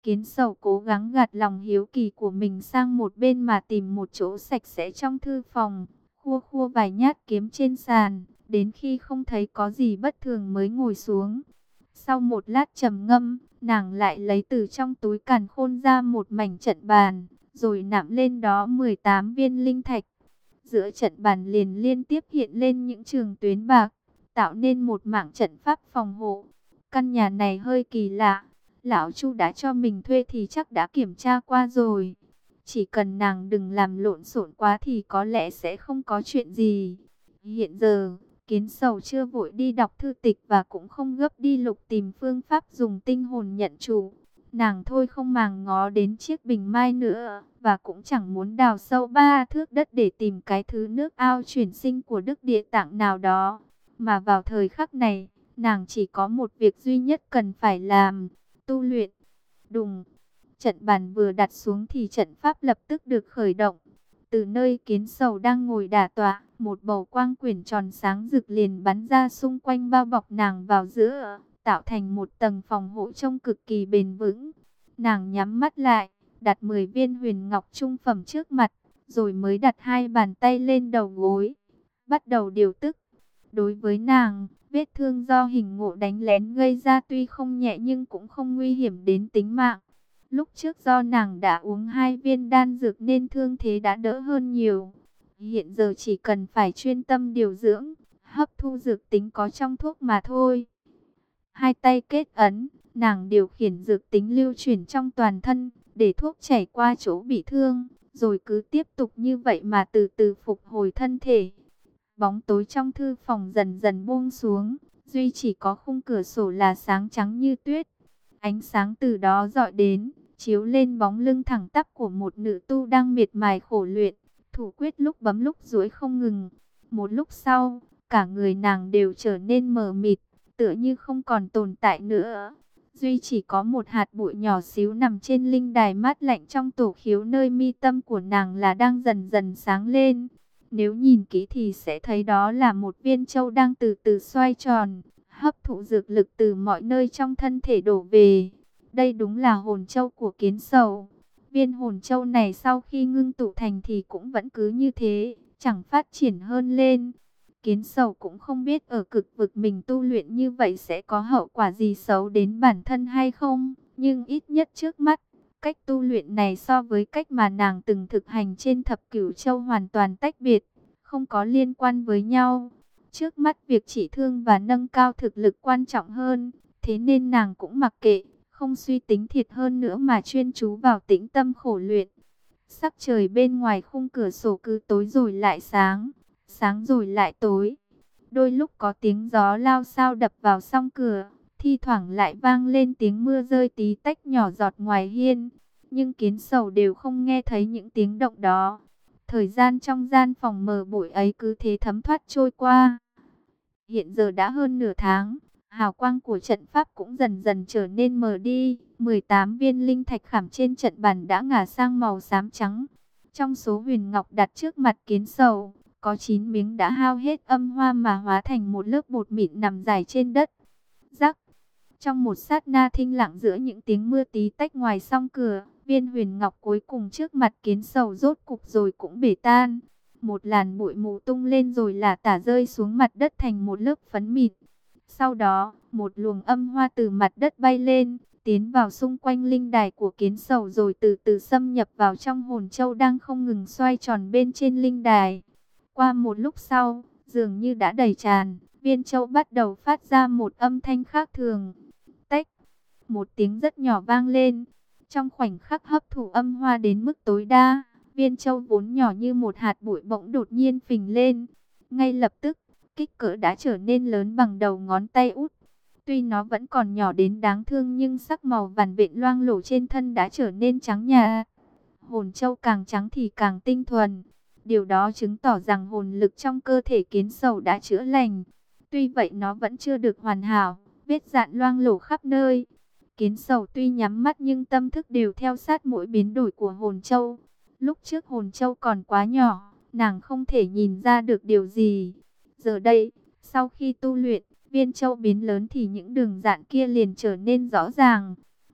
Kiến Sầu cố gắng gạt lòng hiếu kỳ của mình sang một bên mà tìm một chỗ sạch sẽ trong thư phòng, khua khua vài nhát kiếm trên sàn, đến khi không thấy có gì bất thường mới ngồi xuống. Sau một lát trầm ngâm, nàng lại lấy từ trong túi càn khôn ra một mảnh trận bàn, rồi nạm lên đó 18 viên linh thạch. Giữa trận bàn liền liên tiếp hiện lên những trường tuyến bạc, tạo nên một mảng trận pháp phòng hộ. Căn nhà này hơi kỳ lạ, lão Chu đã cho mình thuê thì chắc đã kiểm tra qua rồi. Chỉ cần nàng đừng làm lộn xộn quá thì có lẽ sẽ không có chuyện gì. Hiện giờ, Kiến Sầu chưa vội đi đọc thư tịch và cũng không gấp đi lục tìm phương pháp dùng tinh hồn nhận chủ. Nàng thôi không màng ngó đến chiếc bình mai nữa, và cũng chẳng muốn đào sâu 3 thước đất để tìm cái thứ nước ao chuyển sinh của Đức Địa Tạng nào đó. Mà vào thời khắc này, nàng chỉ có một việc duy nhất cần phải làm, tu luyện. Đùng, trận bàn vừa đặt xuống thì trận pháp lập tức được khởi động. Từ nơi Kiến Sầu đang ngồi đả tọa, một bầu quang quyển tròn sáng rực liền bắn ra xung quanh bao bọc nàng vào giữa, tạo thành một tầng phòng hộ trông cực kỳ bền vững. Nàng nhắm mắt lại, đặt 10 viên huyền ngọc trung phẩm trước mặt, rồi mới đặt 2 bàn tay lên đầu gối, bắt đầu điều tức. Đối với nàng, vết thương do hình ngộ đánh lén gây ra tuy không nhẹ nhưng cũng không nguy hiểm đến tính mạng. Lúc trước do nàng đã uống 2 viên đan dược nên thương thế đã đỡ hơn nhiều. Hiện giờ chỉ cần phải chuyên tâm điều dưỡng, hấp thu dược tính có trong thuốc mà thôi. Hai tay kết ấn, nàng điều khiển dược tính lưu chuyển trong toàn thân, để thuốc chảy qua chỗ bị thương, rồi cứ tiếp tục như vậy mà từ từ phục hồi thân thể. Bóng tối trong thư phòng dần dần buông xuống, duy chỉ có khung cửa sổ là sáng trắng như tuyết. Ánh sáng từ đó rọi đến, chiếu lên bóng lưng thẳng tắp của một nữ tu đang miệt mài khổ luyện, thủ quyết lúc bấm lúc duỗi không ngừng. Một lúc sau, cả người nàng đều trở nên mờ mịt, tựa như không còn tồn tại nữa. Duy chỉ có một hạt bụi nhỏ xíu nằm trên linh đài mát lạnh trong tổ khiếu nơi mi tâm của nàng là đang dần dần sáng lên. Nếu nhìn kỹ thì sẽ thấy đó là một viên châu đang từ từ xoay tròn, hấp thụ dược lực từ mọi nơi trong thân thể đổ về. Đây đúng là hồn châu của Kiến Sầu. Viên hồn châu này sau khi ngưng tụ thành thì cũng vẫn cứ như thế, chẳng phát triển hơn lên. Kiến Sầu cũng không biết ở cực vực mình tu luyện như vậy sẽ có hậu quả gì xấu đến bản thân hay không. Nhưng ít nhất trước mắt, cách tu luyện này so với cách mà nàng từng thực hành trên Thập Cửu Châu hoàn toàn tách biệt, không có liên quan với nhau. Trước mắt việc trị thương và nâng cao thực lực quan trọng hơn, thế nên nàng cũng mặc kệ, không suy tính thiệt hơn nữa mà chuyên chú vào tĩnh tâm khổ luyện. Sắc trời bên ngoài khung cửa sổ cứ tối rồi lại sáng, sáng rồi lại tối. Đôi lúc có tiếng gió lao xao đập vào song cửa, thi thoảng lại vang lên tiếng mưa rơi tí tách nhỏ giọt ngoài hiên. Nhưng Kiến Sầu đều không nghe thấy những tiếng động đó. Thời gian trong gian phòng mờ bụi ấy cứ thế thấm thoát trôi qua. Hiện giờ đã hơn nửa tháng, hào quang của trận pháp cũng dần dần trở nên mờ đi. 18 viên linh thạch khảm trên trận bàn đã ngả sang màu xám trắng. Trong số huyền ngọc đặt trước mặt Kiến Sầu, có 9 miếng đã hao hết âm hoa mà hóa thành một lớp bột mịn nằm dài trên đất. Rắc, trong một sát na thinh lặng giữa những tiếng mưa tí tách ngoài song cửa, viên huyền ngọc cuối cùng trước mặt Kiến Sầu rốt cục rồi cũng bể tan. Một làn bụi mù tung lên rồi lả tả rơi xuống mặt đất thành một lớp phấn mịn. Sau đó, một luồng âm hoa từ mặt đất bay lên, tiến vào xung quanh linh đài của Kiến Sầu rồi từ từ xâm nhập vào trong hồn châu đang không ngừng xoay tròn bên trên linh đài. Qua một lúc sau, dường như đã đầy tràn, viên châu bắt đầu phát ra một âm thanh khác thường. Tách, một tiếng rất nhỏ vang lên. Trong khoảnh khắc hấp thụ âm hoa đến mức tối đa, viên châu vốn nhỏ như một hạt bụi bỗng đột nhiên phình lên. Ngay lập tức, kích cỡ đã trở nên lớn bằng đầu ngón tay út. Tuy nó vẫn còn nhỏ đến đáng thương nhưng sắc màu vằn vện loang lổ trên thân đã trở nên trắng nhạt. Hồn châu càng trắng thì càng tinh thuần. Điều đó chứng tỏ rằng hồn lực trong cơ thể Kiến Sầu đã chữa lành. Tuy vậy nó vẫn chưa được hoàn hảo, vết dạn loang lổ khắp nơi. Kiến Sầu tuy nhắm mắt nhưng tâm thức đều theo sát mỗi biến đổi của hồn châu. Lúc trước hồn châu còn quá nhỏ, nàng không thể nhìn ra được điều gì. Giờ đây, sau khi tu luyện, viên châu biến lớn thì những đường dạn kia liền trở nên rõ ràng.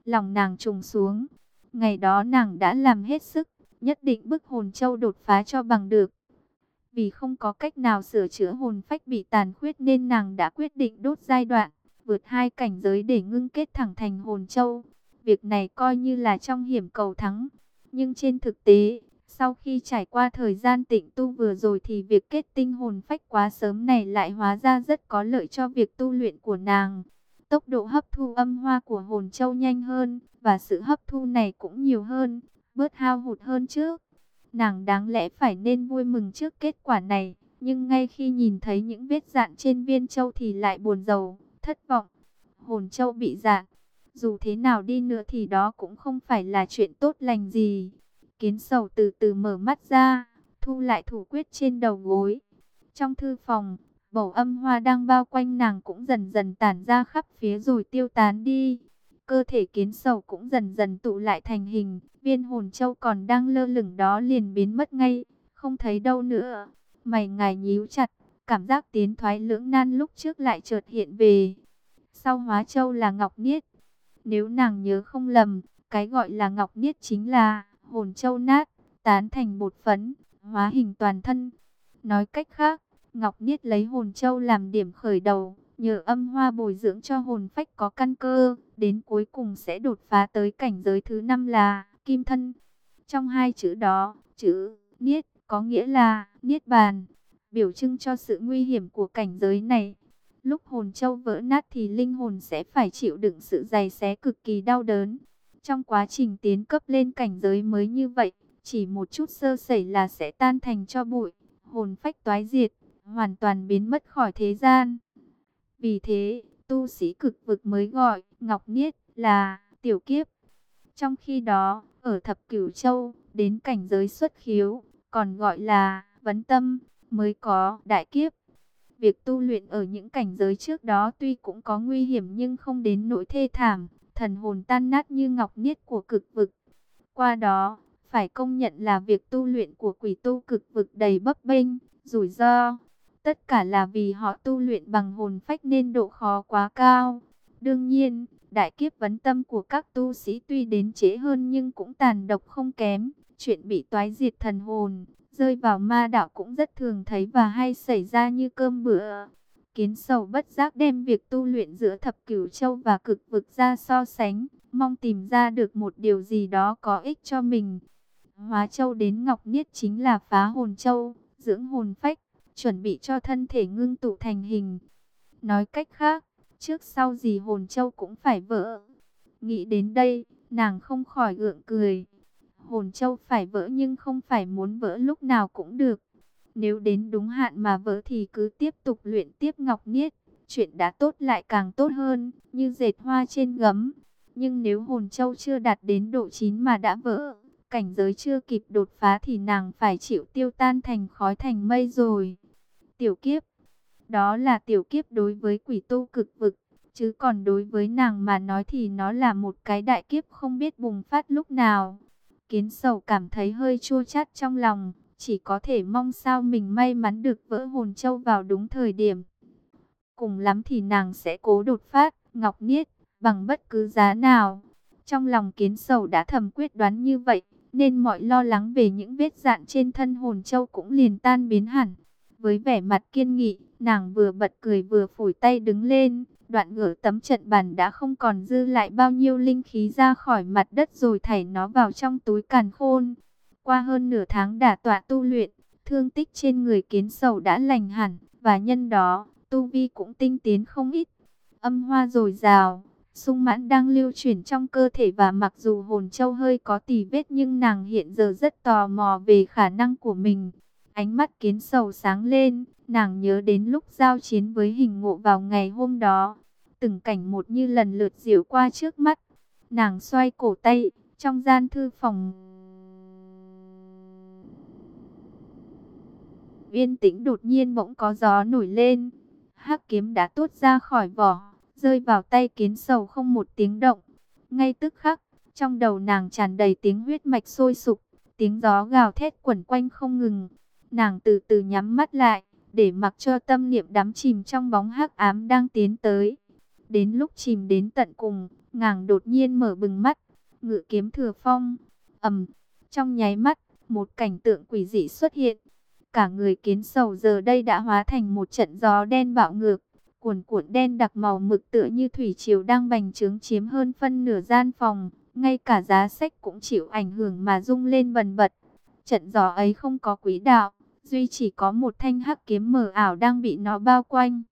Lòng nàng trùng xuống. Ngày đó nàng đã làm hết sức, nhất định bức hồn châu đột phá cho bằng được. Vì không có cách nào sửa chữa hồn phách bị tàn khuyết nên nàng đã quyết định đốt giai đoạn, vượt 2 cảnh giới để ngưng kết thẳng thành hồn châu. Việc này coi như là trong hiểm cầu thắng. Nhưng trên thực tế, sau khi trải qua thời gian tịnh tu vừa rồi thì việc kết tinh hồn phách quá sớm này lại hóa ra rất có lợi cho việc tu luyện của nàng. Tốc độ hấp thu âm hoa của hồn châu nhanh hơn, và sự hấp thu này cũng nhiều hơn, bớt hao hụt hơn trước. Nàng đáng lẽ phải nên vui mừng trước kết quả này, nhưng ngay khi nhìn thấy những vết rạn trên viên châu thì lại buồn rầu, thất vọng. Hồn châu bị rạn, dù thế nào đi nữa thì đó cũng không phải là chuyện tốt lành gì. Kiến Sầu từ từ mở mắt ra, thu lại thủ quyết trên đầu gối. Trong thư phòng, bầu âm hoa đang bao quanh nàng cũng dần dần tản ra khắp phía rồi tiêu tán đi. Cơ thể Kiến Sầu cũng dần dần tụ lại thành hình, viên hồn châu còn đang lơ lửng đó liền biến mất ngay, không thấy đâu nữa. Mày ngài nhíu chặt, cảm giác tiến thoái lưỡng nan lúc trước lại chợt hiện về. Sau hóa châu là Ngọc Niết. Nếu nàng nhớ không lầm, cái gọi là Ngọc Niết chính là hồn châu nát, tán thành bột phấn, hóa hình toàn thân. Nói cách khác, Ngọc Niết lấy hồn châu làm điểm khởi đầu, nhờ âm hoa bồi dưỡng cho hồn phách có căn cơ, đến cuối cùng sẽ đột phá tới cảnh giới thứ 5 là kim thân. Trong hai chữ đó, chữ Niết có nghĩa là Niết Bàn, biểu trưng cho sự nguy hiểm của cảnh giới này. Lúc hồn châu vỡ nát thì linh hồn sẽ phải chịu đựng sự giày xé cực kỳ đau đớn. Trong quá trình tiến cấp lên cảnh giới mới như vậy, chỉ một chút sơ sẩy là sẽ tan thành tro bụi, hồn phách toái diệt, hoàn toàn biến mất khỏi thế gian. Vì thế, tu sĩ cực vực mới gọi Ngọc Niết là tiểu kiếp. Trong khi đó, ở Thập Cửu Châu, đến cảnh giới xuất khiếu, còn gọi là vấn tâm, mới có đại kiếp. Việc tu luyện ở những cảnh giới trước đó tuy cũng có nguy hiểm nhưng không đến nỗi thê thảm, thần hồn tan nát như ngọc niết của cực vực. Qua đó, phải công nhận là việc tu luyện của quỷ tu cực vực đầy bấp bênh, rủi ro. Tất cả là vì họ tu luyện bằng hồn phách nên độ khó quá cao. Đương nhiên, đại kiếp vấn tâm của các tu sĩ tuy đến trễ hơn nhưng cũng tàn độc không kém. Chuyện bị toái diệt thần hồn, rơi vào ma đạo cũng rất thường thấy và hay xảy ra như cơm bữa. Kiến Sầu bất giác đem việc tu luyện giữa Thập Cửu Châu và cực vực ra so sánh, mong tìm ra được một điều gì đó có ích cho mình. Hóa Châu đến Ngọc Niết chính là phá hồn châu, dưỡng hồn phách, chuẩn bị cho thân thể ngưng tụ thành hình. Nói cách khác, trước sau gì hồn châu cũng phải vỡ. Nghĩ đến đây, nàng không khỏi gượng cười. Hồn châu phải vỡ nhưng không phải muốn vỡ lúc nào cũng được. Nếu đến đúng hạn mà vỡ thì cứ tiếp tục luyện tiếp Ngọc Niết. Chuyện đã tốt lại càng tốt hơn, như dệt hoa trên gấm. Nhưng nếu hồn châu chưa đạt đến độ chín mà đã vỡ, cảnh giới chưa kịp đột phá thì nàng phải chịu tiêu tan thành khói thành mây rồi. Tiểu kiếp, đó là tiểu kiếp đối với quỷ tu cực vực. Chứ còn đối với nàng mà nói thì nó là một cái đại kiếp không biết bùng phát lúc nào. Kiến Sầu cảm thấy hơi chua chát trong lòng, chỉ có thể mong sao mình may mắn được vỡ hồn châu vào đúng thời điểm. Cùng lắm thì nàng sẽ cố đột phát Ngọc Niết bằng bất cứ giá nào. Trong lòng Kiến Sầu đã thầm quyết đoán như vậy, nên mọi lo lắng về những vết rạn trên thân hồn châu cũng liền tan biến hẳn. Với vẻ mặt kiên nghị, nàng vừa bật cười vừa phủi tay đứng lên. Đoạn gỡ tấm trận bàn đã không còn dư lại bao nhiêu linh khí ra khỏi mặt đất rồi thảy nó vào trong túi càn khôn. Qua hơn nửa tháng đả tọa tu luyện, thương tích trên người Kiến Sầu đã lành hẳn, và nhân đó, tu vi cũng tinh tiến không ít. Âm hoa dồi dào, sung mãn đang lưu chuyển trong cơ thể và mặc dù hồn châu hơi có tì vết nhưng nàng hiện giờ rất tò mò về khả năng của mình. Ánh mắt Kiến Sầu sáng lên, nàng nhớ đến lúc giao chiến với Hình Ngộ vào ngày hôm đó. Từng cảnh một như lần lượt diễu qua trước mắt. Nàng xoay cổ tay, trong gian thư phòng yên tĩnh đột nhiên bỗng có gió nổi lên. Hắc kiếm đã tuốt ra khỏi vỏ, rơi vào tay Kiến Sầu không một tiếng động. Ngay tức khắc, trong đầu nàng tràn đầy tiếng huyết mạch sôi sục, tiếng gió gào thét quẩn quanh không ngừng. Nàng từ từ nhắm mắt lại, để mặc cho tâm niệm đắm chìm trong bóng hắc ám đang tiến tới. Đến lúc chìm đến tận cùng, Nàng đột nhiên mở bừng mắt, ngự kiếm thừa phong. Trong nháy mắt, một cảnh tượng quỷ dị xuất hiện. Cả người Kiến Sầu giờ đây đã hóa thành một trận gió đen bạo ngược, cuồn cuộn đen đặc màu mực tựa như thủy triều đang bành trướng chiếm hơn phân nửa gian phòng, ngay cả giá sách cũng chịu ảnh hưởng mà rung lên bần bật. Trận gió ấy không có quỹ đạo, duy chỉ có một thanh hắc kiếm mờ ảo đang bị nó bao quanh.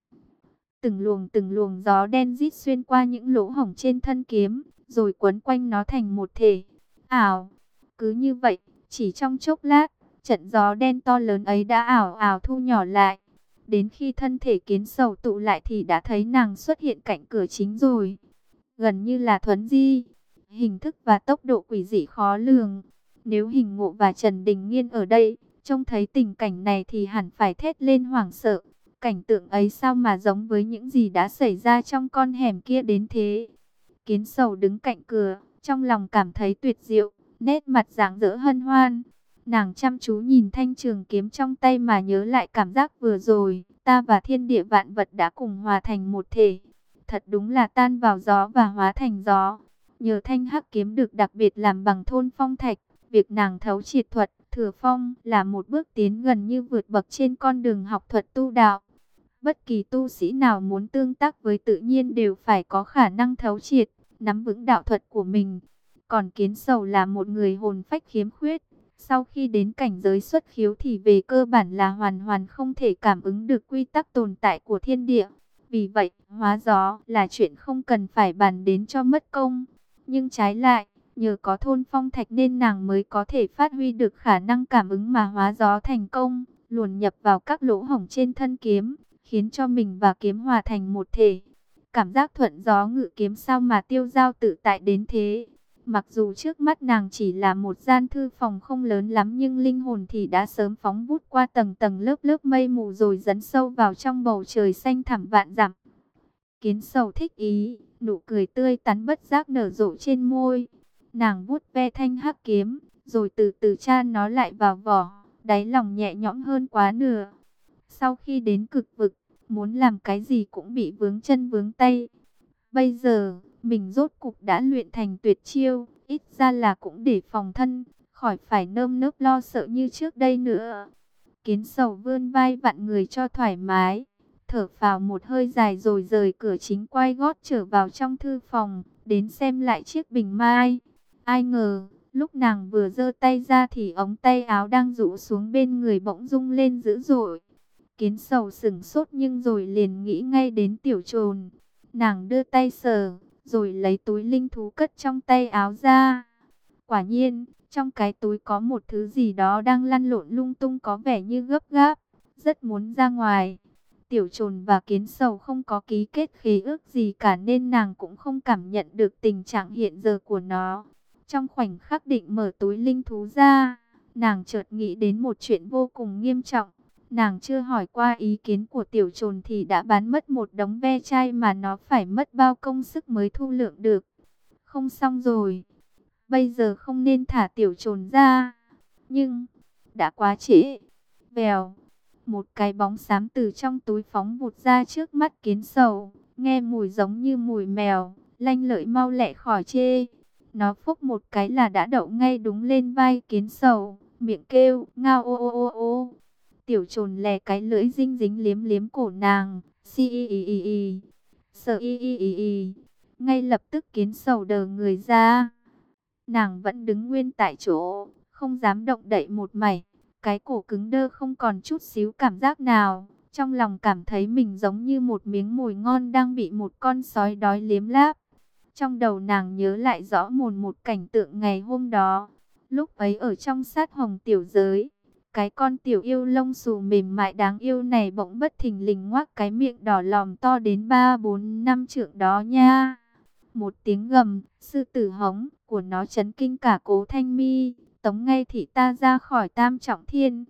Từng luồng gió đen rít xuyên qua những lỗ hổng trên thân kiếm, rồi quấn quanh nó thành một thể ảo. Cứ như vậy, chỉ trong chốc lát, trận gió đen to lớn ấy đã ảo ảo thu nhỏ lại. Đến khi thân thể Kiến Sầu tụ lại thì đã thấy nàng xuất hiện cạnh cửa chính rồi. Gần như là thuấn di, hình thức và tốc độ quỷ dị khó lường. Nếu Hình Ngộ và Trần Đình Nghiên ở đây, trông thấy tình cảnh này thì hẳn phải thét lên hoảng sợ. Cảnh tượng ấy sao mà giống với những gì đã xảy ra trong con hẻm kia đến thế. Kiến Sầu đứng cạnh cửa, trong lòng cảm thấy tuyệt diệu, nét mặt rạng rỡ hân hoan. Nàng chăm chú nhìn thanh trường kiếm trong tay mà nhớ lại cảm giác vừa rồi, ta và thiên địa vạn vật đã cùng hòa thành một thể. Thật đúng là tan vào gió và hóa thành gió. Nhờ thanh hắc kiếm được đặc biệt làm bằng thôn phong thạch, việc nàng thấu triệt thuật, thừa phong là một bước tiến gần như vượt bậc trên con đường học thuật tu đạo. Bất kỳ tu sĩ nào muốn tương tác với tự nhiên đều phải có khả năng thấu triệt, nắm vững đạo thuật của mình. Còn Kiến Sầu là một người hồn phách khiếm khuyết. Sau khi đến cảnh giới xuất khiếu thì về cơ bản là hoàn hoàn không thể cảm ứng được quy tắc tồn tại của thiên địa. Vì vậy, hóa gió là chuyện không cần phải bàn đến cho mất công. Nhưng trái lại, nhờ có thôn phong thạch nên nàng mới có thể phát huy được khả năng cảm ứng mà hóa gió thành công, luồn nhập vào các lỗ hổng trên thân kiếm, khiến cho mình và kiếm hòa thành một thể. Cảm giác thuận gió ngự kiếm sao mà tiêu dao tự tại đến thế. Mặc dù trước mắt nàng chỉ là một gian thư phòng không lớn lắm, nhưng linh hồn thì đã sớm phóng vút qua tầng tầng lớp lớp mây mù rồi dấn sâu vào trong bầu trời xanh thẳm vạn dặm. Kiến Sầu thích ý, nụ cười tươi tắn bất giác nở rộ trên môi. Nàng vuốt ve thanh hắc kiếm, rồi từ từ tra nó lại vào vỏ, đáy lòng nhẹ nhõm hơn quá nửa. Sau khi đến cực vực, muốn làm cái gì cũng bị vướng chân vướng tay. Bây giờ, mình rốt cục đã luyện thành tuyệt chiêu, ít ra là cũng để phòng thân, khỏi phải nơm nớp lo sợ như trước đây nữa. Kiến Sầu vươn vai vặn người cho thoải mái, thở phào một hơi dài rồi rời cửa chính quay gót trở vào trong thư phòng, đến xem lại chiếc bình mai. Ai ngờ, lúc nàng vừa giơ tay ra thì ống tay áo đang rũ xuống bên người bỗng rung lên dữ dội. Kiến Sầu sững sốt nhưng rồi liền nghĩ ngay đến Tiểu Trồn. Nàng đưa tay sờ, rồi lấy túi linh thú cất trong tay áo ra. Quả nhiên, trong cái túi có một thứ gì đó đang lăn lộn lung tung có vẻ như gấp gáp, rất muốn ra ngoài. Tiểu Trồn và Kiến Sầu không có ký kết khế ước gì cả nên nàng cũng không cảm nhận được tình trạng hiện giờ của nó. Trong khoảnh khắc định mở túi linh thú ra, nàng chợt nghĩ đến một chuyện vô cùng nghiêm trọng. Nàng chưa hỏi qua ý kiến của Tiểu Trồn thì đã bán mất một đống ve chai mà nó phải mất bao công sức mới thu lượng được. Không xong rồi. Bây giờ không nên thả Tiểu Trồn ra. Nhưng, đã quá trễ. Vèo, một cái bóng xám từ trong túi phóng vụt ra trước mắt Kiến Sầu. Nghe mùi giống như mùi mèo, lanh lợi mau lẹ khỏi chê. Nó phốc một cái là đã đậu ngay đúng lên vai Kiến Sầu, miệng kêu, ngao ô ô ô ô. Tiểu Trồn lè cái lưỡi dinh dính liếm liếm cổ nàng, si y y y y, sợ y y y y. Ngay lập tức Kiến Sầu đờ người ra. Nàng vẫn đứng nguyên tại chỗ, không dám động đậy một mảy. Cái cổ cứng đơ không còn chút xíu cảm giác nào. Trong lòng cảm thấy mình giống như một miếng mồi ngon đang bị một con sói đói liếm láp. Trong đầu nàng nhớ lại rõ mồn một cảnh tượng ngày hôm đó. Lúc ấy ở trong sát hồng tiểu giới, cái con tiểu yêu lông xù mềm mại đáng yêu này bỗng bất thình lình ngoác cái miệng đỏ lòm to đến 3-4-5 trượng đó nha. Một tiếng gầm, sư tử hống của nó chấn kinh cả Cố Thanh Mi, tống ngay thị ta ra khỏi Tam Trọng Thiên.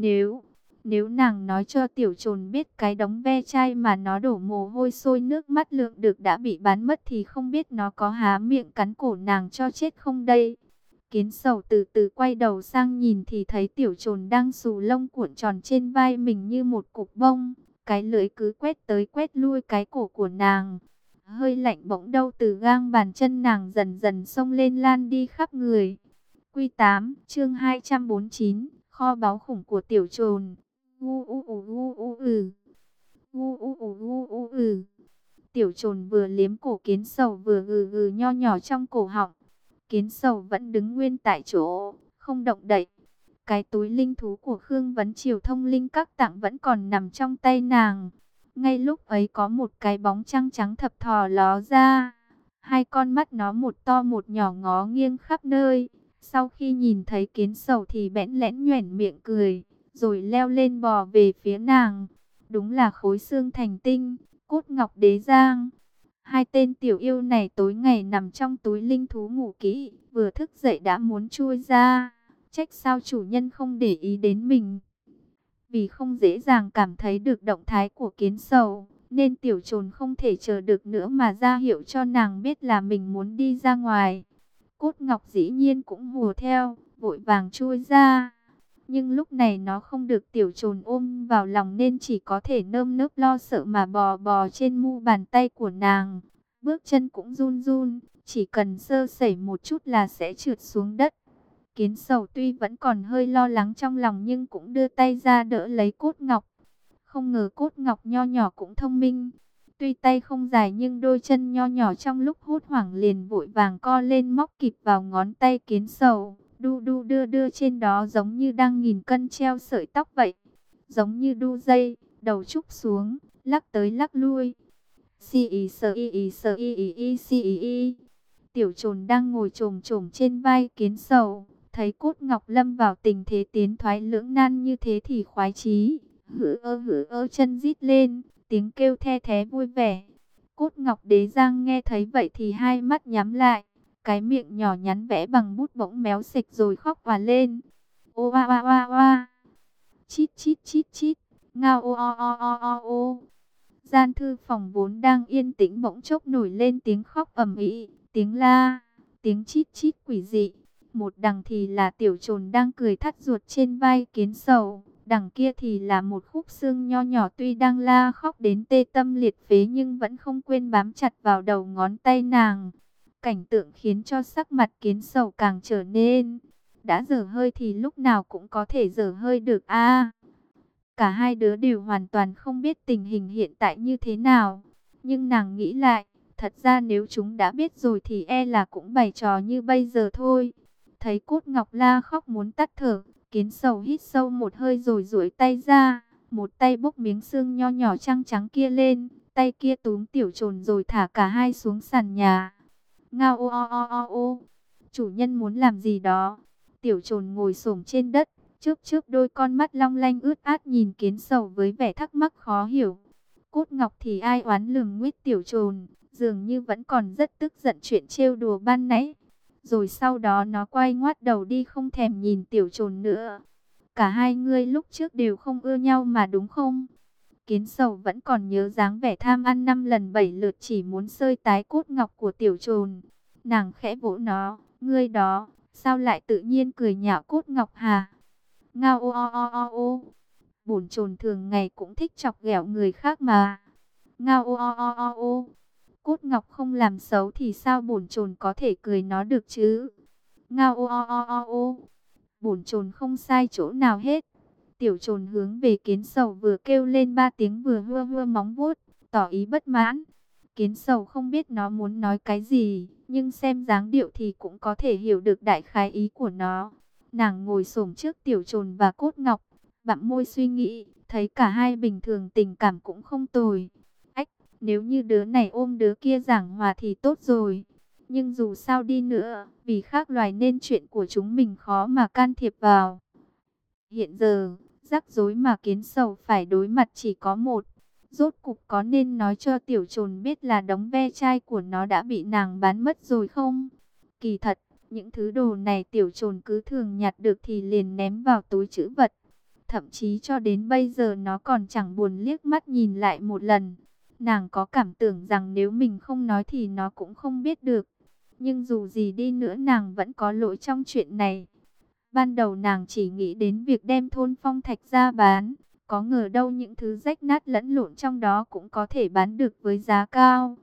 Nếu nàng nói cho Tiểu Trồn biết cái đống ve chai mà nó đổ mồ hôi sôi nước mắt lượng được đã bị bán mất thì không biết nó có há miệng cắn cổ nàng cho chết không đây. Kiến Sầu từ từ quay đầu sang nhìn thì thấy Tiểu Trồn đang xù lông cuộn tròn trên vai mình như một cục bông. Cái lưỡi cứ quét tới quét lui cái cổ của nàng. Hơi lạnh bỗng đâu từ gang bàn chân nàng dần dần xông lên lan đi khắp người. Quy 8, chương 249, kho báu khủng của tiểu trồn. U u u u u ừ. U u u u u ừ. Tiểu trồn vừa liếm cổ kiến sầu vừa gừ gừ nho nhỏ trong cổ họng. Kiến sầu vẫn đứng nguyên tại chỗ, không động đậy. Cái túi linh thú của Khương Vấn Triều thông linh các tạng vẫn còn nằm trong tay nàng. Ngay lúc ấy có một cái bóng trăng trắng thập thò ló ra. Hai con mắt nó một to một nhỏ ngó nghiêng khắp nơi. Sau khi nhìn thấy kiến sầu thì bẽn lẽn nhoẻn miệng cười, rồi leo lên bò về phía nàng. Đúng là khối xương thành tinh, cốt ngọc đế giang. Hai tên tiểu yêu này tối ngày nằm trong túi linh thú ngủ kỹ, vừa thức dậy đã muốn chui ra. Trách sao chủ nhân không để ý đến mình. Vì không dễ dàng cảm thấy được động thái của kiến sầu, nên tiểu trồn không thể chờ được nữa mà ra hiệu cho nàng biết là mình muốn đi ra ngoài. Cốt ngọc dĩ nhiên cũng hùa theo, vội vàng chui ra. Nhưng lúc này nó không được tiểu trồn ôm vào lòng nên chỉ có thể nơm nớp lo sợ mà bò bò trên mu bàn tay của nàng. Bước chân cũng run run, chỉ cần sơ sẩy một chút là sẽ trượt xuống đất. Kiến sầu tuy vẫn còn hơi lo lắng trong lòng nhưng cũng đưa tay ra đỡ lấy cốt ngọc. Không ngờ cốt ngọc nho nhỏ cũng thông minh. Tuy tay không dài nhưng đôi chân nho nhỏ trong lúc hốt hoảng liền vội vàng co lên móc kịp vào ngón tay kiến sầu. Đu đu đưa đưa trên đó giống như đang nghìn cân treo sợi tóc vậy. Giống như đu dây, đầu trúc xuống, lắc tới lắc lui. Si ý sờ y ý sờ y ý y si ý y. Tiểu trồn đang ngồi chồm chồm trên vai kiến sầu. Thấy cốt ngọc lâm vào tình thế tiến thoái lưỡng nan như thế thì khoái chí. Hử ơ chân rít lên, tiếng kêu the thé vui vẻ. Cốt ngọc đế giang nghe thấy vậy thì hai mắt nhắm lại. Cái miệng nhỏ nhắn vẽ bằng bút bỗng méo xịch rồi khóc òa lên. Ô oa oa oa oa. Chít chít chít chít. Ngao ô o o o o o. Gian thư phòng vốn đang yên tĩnh bỗng chốc nổi lên tiếng khóc ầm ĩ, tiếng la, tiếng chít chít quỷ dị. Một đằng thì là tiểu trồn đang cười thắt ruột trên vai kiến sầu, đằng kia thì là một khúc xương nho nhỏ tuy đang la khóc đến tê tâm liệt phế nhưng vẫn không quên bám chặt vào đầu ngón tay nàng. Cảnh tượng khiến cho sắc mặt kiến sầu càng trở nên, đã dở hơi thì lúc nào cũng có thể dở hơi được a. Cả hai đứa đều hoàn toàn không biết tình hình hiện tại như thế nào. Nhưng nàng nghĩ lại, thật ra nếu chúng đã biết rồi thì e là cũng bày trò như bây giờ thôi. Thấy cốt ngọc la khóc muốn tắt thở, kiến sầu hít sâu một hơi rồi duỗi tay ra. Một tay bốc miếng xương nho nhỏ trắng trắng kia lên, tay kia túm tiểu trồn rồi thả cả hai xuống sàn nhà. Ngao ô o o o ô, chủ nhân muốn làm gì đó. Tiểu trồn ngồi xổm trên đất, chớp chớp đôi con mắt long lanh ướt át nhìn kiến sầu với vẻ thắc mắc khó hiểu. Cốt ngọc thì ai oán lườm nguyết tiểu trồn, dường như vẫn còn rất tức giận chuyện trêu đùa ban nãy. Rồi sau đó nó quay ngoắt đầu đi không thèm nhìn tiểu trồn nữa. Cả hai ngươi lúc trước đều không ưa nhau mà đúng không? Kiến sầu vẫn còn nhớ dáng vẻ tham ăn 5 lần 7 lượt chỉ muốn xơi tái cốt ngọc của tiểu trồn. Nàng khẽ vỗ nó, ngươi đó, sao lại tự nhiên cười nhạo cốt ngọc hả? Ngao ô o o o ô. Bổn trồn thường ngày cũng thích chọc ghẹo người khác mà. Ngao ô o o o ô. Cốt ngọc không làm xấu thì sao bổn trồn có thể cười nó được chứ? Ngao ô o o o ô. Bổn trồn không sai chỗ nào hết. Tiểu trồn hướng về kiến sầu vừa kêu lên 3 tiếng vừa hưa hưa móng vuốt, tỏ ý bất mãn. Kiến sầu không biết nó muốn nói cái gì, nhưng xem dáng điệu thì cũng có thể hiểu được đại khái ý của nó. Nàng ngồi xổm trước tiểu trồn và cốt ngọc, bặm môi suy nghĩ, thấy cả hai bình thường tình cảm cũng không tồi. Ách, nếu như đứa này ôm đứa kia giảng hòa thì tốt rồi. Nhưng dù sao đi nữa, vì khác loài nên chuyện của chúng mình khó mà can thiệp vào. Hiện giờ, rắc rối mà kiến sầu phải đối mặt chỉ có một. Rốt cục có nên nói cho tiểu trồn biết là đống ve chai của nó đã bị nàng bán mất rồi không? Kỳ thật, những thứ đồ này tiểu trồn cứ thường nhặt được thì liền ném vào túi trữ vật. Thậm chí cho đến bây giờ nó còn chẳng buồn liếc mắt nhìn lại một lần. Nàng có cảm tưởng rằng nếu mình không nói thì nó cũng không biết được. Nhưng dù gì đi nữa nàng vẫn có lỗi trong chuyện này. Ban đầu nàng chỉ nghĩ đến việc đem thôn phong thạch ra bán. Có ngờ đâu những thứ rách nát lẫn lộn trong đó cũng có thể bán được với giá cao.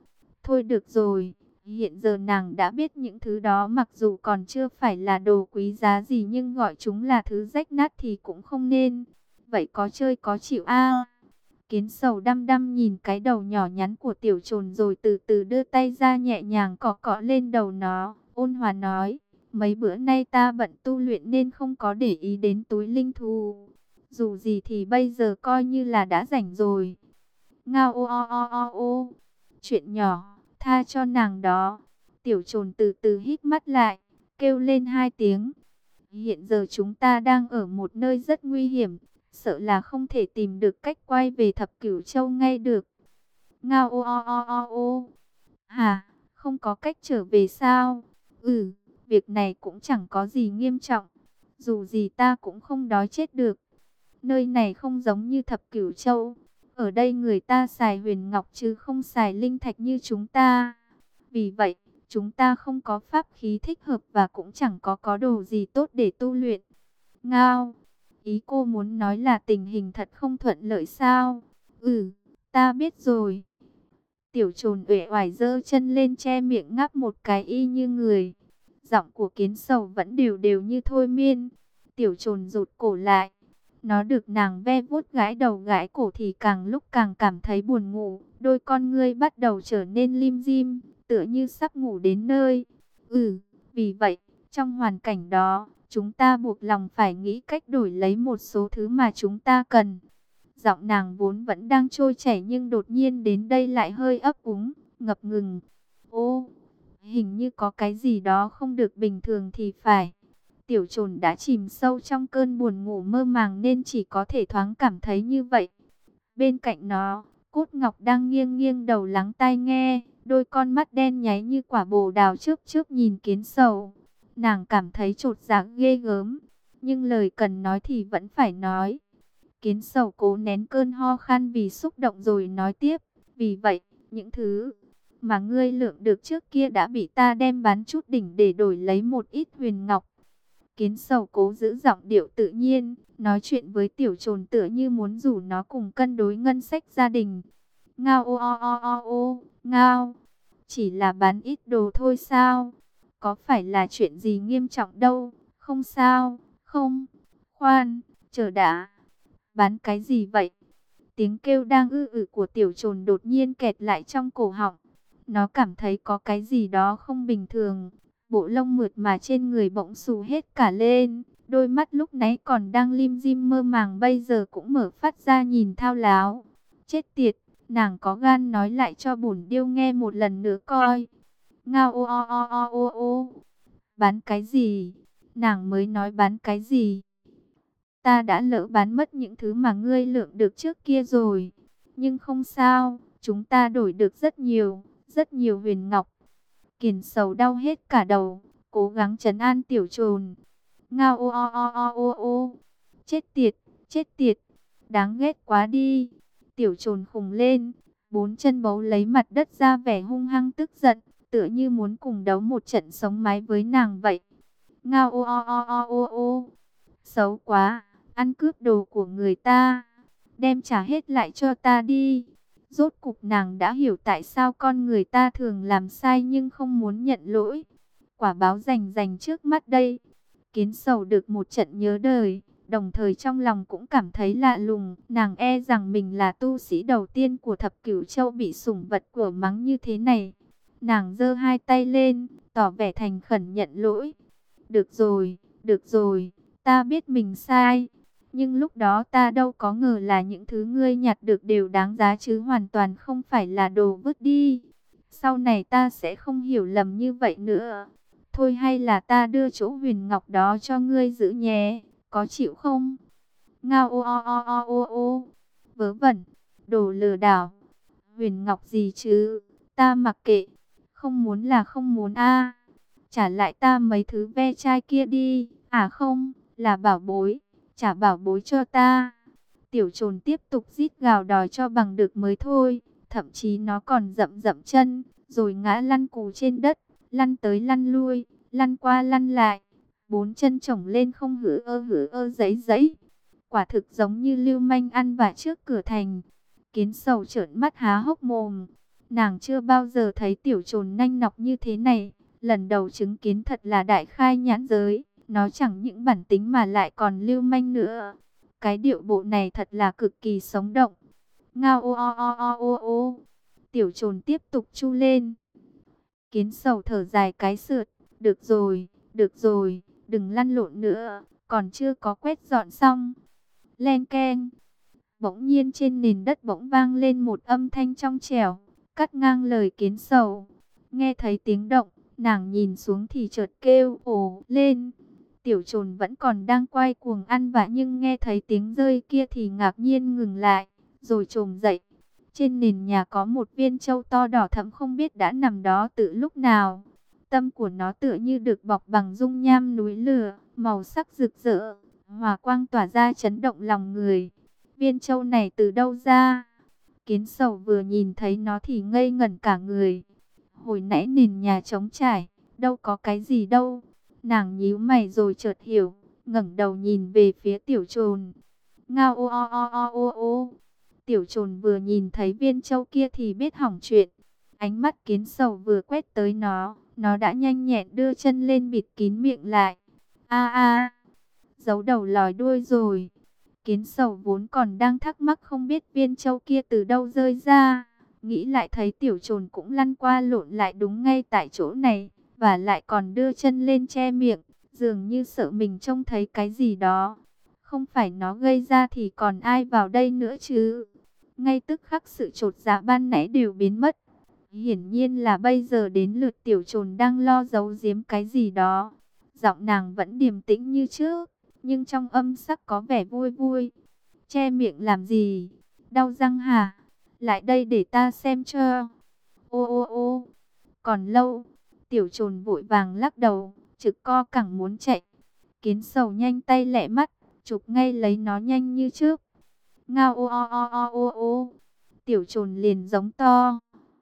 Thôi được rồi, hiện giờ nàng đã biết những thứ đó mặc dù còn chưa phải là đồ quý giá gì nhưng gọi chúng là thứ rách nát thì cũng không nên. Vậy có chơi có chịu a? Kiến sầu đăm đăm nhìn cái đầu nhỏ nhắn của tiểu trồn rồi từ từ đưa tay ra nhẹ nhàng cọ cọ lên đầu nó, ôn hòa nói, mấy bữa nay ta bận tu luyện nên không có để ý đến túi linh thú. Dù gì thì bây giờ coi như là đã rảnh rồi. Ngao ô o o o ô, chuyện nhỏ, tha cho nàng đó. Tiểu trồn từ từ hít mắt lại, kêu lên hai tiếng. Hiện giờ chúng ta đang ở một nơi rất nguy hiểm, sợ là không thể tìm được cách quay về Thập Cửu Châu ngay được. Ngao ô o o o ô. Hả, không có cách trở về sao? Ừ, việc này cũng chẳng có gì nghiêm trọng. Dù gì ta cũng không đói chết được. Nơi này không giống như Thập Cửu Châu. Ở đây người ta xài huyền ngọc chứ không xài linh thạch như chúng ta. Vì vậy, chúng ta không có pháp khí thích hợp và cũng chẳng có đồ gì tốt để tu luyện. Ngao, ý cô muốn nói là tình hình thật không thuận lợi sao? Ừ, ta biết rồi. Tiểu trồn uể oải giơ chân lên che miệng ngáp một cái y như người. Giọng của kiến sầu vẫn đều đều như thôi miên. Tiểu trồn rụt cổ lại. Nó được nàng ve vuốt gãi đầu gãi cổ thì càng lúc càng cảm thấy buồn ngủ. Đôi con ngươi bắt đầu trở nên lim dim, tựa như sắp ngủ đến nơi. Ừ, vì vậy, trong hoàn cảnh đó, chúng ta buộc lòng phải nghĩ cách đổi lấy một số thứ mà chúng ta cần. Giọng nàng vốn vẫn đang trôi chảy nhưng đột nhiên đến đây lại hơi ấp úng, ngập ngừng. Ô, hình như có cái gì đó không được bình thường thì phải. Tiểu trồn đã chìm sâu trong cơn buồn ngủ mơ màng nên chỉ có thể thoáng cảm thấy như vậy. Bên cạnh nó, Cốt Ngọc đang nghiêng nghiêng đầu lắng tai nghe, đôi con mắt đen nháy như quả bồ đào chớp chớp nhìn kiến sầu. Nàng cảm thấy chột dạ ghê gớm, nhưng lời cần nói thì vẫn phải nói. Kiến sầu cố nén cơn ho khan vì xúc động rồi nói tiếp, vì vậy, những thứ mà ngươi lượng được trước kia đã bị ta đem bán chút đỉnh để đổi lấy một ít huyền ngọc. Kiến sầu cố giữ giọng điệu tự nhiên, nói chuyện với tiểu trồn tựa như muốn rủ nó cùng cân đối ngân sách gia đình. Ngao ô o o o ô, ngao, chỉ là bán ít đồ thôi sao? Có phải là chuyện gì nghiêm trọng đâu, không sao, không, khoan, chờ đã. Bán cái gì vậy? Tiếng kêu đang của tiểu trồn đột nhiên kẹt lại trong cổ họng. Nó cảm thấy có cái gì đó không bình thường. Bộ lông mượt mà trên người bỗng xù hết cả lên. Đôi mắt lúc nãy còn đang lim dim mơ màng bây giờ cũng mở phát ra nhìn thao láo. Chết tiệt, nàng có gan nói lại cho bổn điêu nghe một lần nữa coi. Ngao ô o o o o ô. Bán cái gì? Nàng mới nói bán cái gì? Ta đã lỡ bán mất những thứ mà ngươi lượng được trước kia rồi. Nhưng không sao, chúng ta đổi được rất nhiều huyền ngọc. Kiền sầu đau hết cả đầu, cố gắng trấn an tiểu trồn. Ngao ô o o o o ô. Chết tiệt, đáng ghét quá đi. Tiểu trồn khùng lên, bốn chân bấu lấy mặt đất ra vẻ hung hăng tức giận, tựa như muốn cùng đấu một trận sống mái với nàng vậy. Ngao ô o o o o ô. Xấu quá, ăn cướp đồ của người ta, đem trả hết lại cho ta đi. Rốt cục nàng đã hiểu tại sao con người ta thường làm sai nhưng không muốn nhận lỗi. Quả báo rành rành trước mắt đây. Kiến sầu được một trận nhớ đời, đồng thời trong lòng cũng cảm thấy lạ lùng. Nàng e rằng mình là tu sĩ đầu tiên của Thập Cửu Châu bị sủng vật của mắng như thế này. Nàng giơ hai tay lên, tỏ vẻ thành khẩn nhận lỗi. Được rồi, ta biết mình sai. Nhưng lúc đó ta đâu có ngờ là những thứ ngươi nhặt được đều đáng giá chứ hoàn toàn không phải là đồ vứt đi. Sau này ta sẽ không hiểu lầm như vậy nữa. Thôi hay là ta đưa chỗ huyền ngọc đó cho ngươi giữ nhé, có chịu không? Ngao ô o o o o ô, vớ vẩn, đồ lừa đảo. Huyền ngọc gì chứ, ta mặc kệ, không muốn là không muốn a. Trả lại ta mấy thứ ve chai kia đi, à không, là bảo bối. Trả bảo bối cho ta. Tiểu trồn tiếp tục rít gào đòi cho bằng được mới thôi. Thậm chí nó còn dậm dậm chân, rồi ngã lăn cù trên đất, lăn tới lăn lui, lăn qua lăn lại. Bốn chân chổng lên không hử ơ giấy giấy. Quả thực giống như lưu manh ăn vạ trước cửa thành. Kiến sầu trợn mắt há hốc mồm. Nàng chưa bao giờ thấy tiểu trồn nanh nọc như thế này, lần đầu chứng kiến thật là đại khai nhãn giới. Nó chẳng những bản tính mà lại còn lưu manh nữa. Cái điệu bộ này thật là cực kỳ sống động. Ngao ô o o o o o. Tiểu trồn tiếp tục chu lên. Kiến sầu thở dài cái sượt. Được rồi, đừng lăn lộn nữa. Còn chưa có quét dọn xong. Len keng. Bỗng nhiên trên nền đất bỗng vang lên một âm thanh trong trẻo, cắt ngang lời kiến sầu. Nghe thấy tiếng động, nàng nhìn xuống thì chợt kêu ồ lên. Tiểu trồn vẫn còn đang quay cuồng ăn vạ nhưng nghe thấy tiếng rơi kia thì ngạc nhiên ngừng lại, rồi trồm dậy. Trên nền nhà có một viên trâu to đỏ thẫm không biết đã nằm đó từ lúc nào. Tâm của nó tựa như được bọc bằng dung nham núi lửa, màu sắc rực rỡ, hòa quang tỏa ra chấn động lòng người. Viên trâu này từ đâu ra? Kiến sầu vừa nhìn thấy nó thì ngây ngẩn cả người. Hồi nãy nền nhà trống trải, đâu có cái gì đâu. Nàng nhíu mày rồi chợt hiểu, ngẩng đầu nhìn về phía tiểu trồn. Ngao ô o o o o o. Tiểu trồn vừa nhìn thấy viên trâu kia thì biết hỏng chuyện. Ánh mắt kiến sầu vừa quét tới nó đã nhanh nhẹn đưa chân lên bịt kín miệng lại. A a, giấu đầu lòi đuôi rồi. Kiến sầu vốn còn đang thắc mắc không biết viên trâu kia từ đâu rơi ra. Nghĩ lại thấy tiểu trồn cũng lăn qua lộn lại đúng ngay tại chỗ này. Và lại còn đưa chân lên che miệng. Dường như sợ mình trông thấy cái gì đó. Không phải nó gây ra thì còn ai vào đây nữa chứ. Ngay tức khắc sự chột dạ ban nãy đều biến mất. Hiển nhiên là bây giờ đến lượt tiểu trồn đang lo giấu giếm cái gì đó. Giọng nàng vẫn điềm tĩnh như trước, nhưng trong âm sắc có vẻ vui vui. Che miệng làm gì? Đau răng hả? Lại đây để ta xem cho. Ô ô ô, còn lâu. Tiểu trồn vội vàng lắc đầu, trực co cẳng muốn chạy. Kiến sầu nhanh tay lẹ mắt, chụp ngay lấy nó nhanh như trước. Ngao ô o o o o o. Tiểu trồn liền giống to.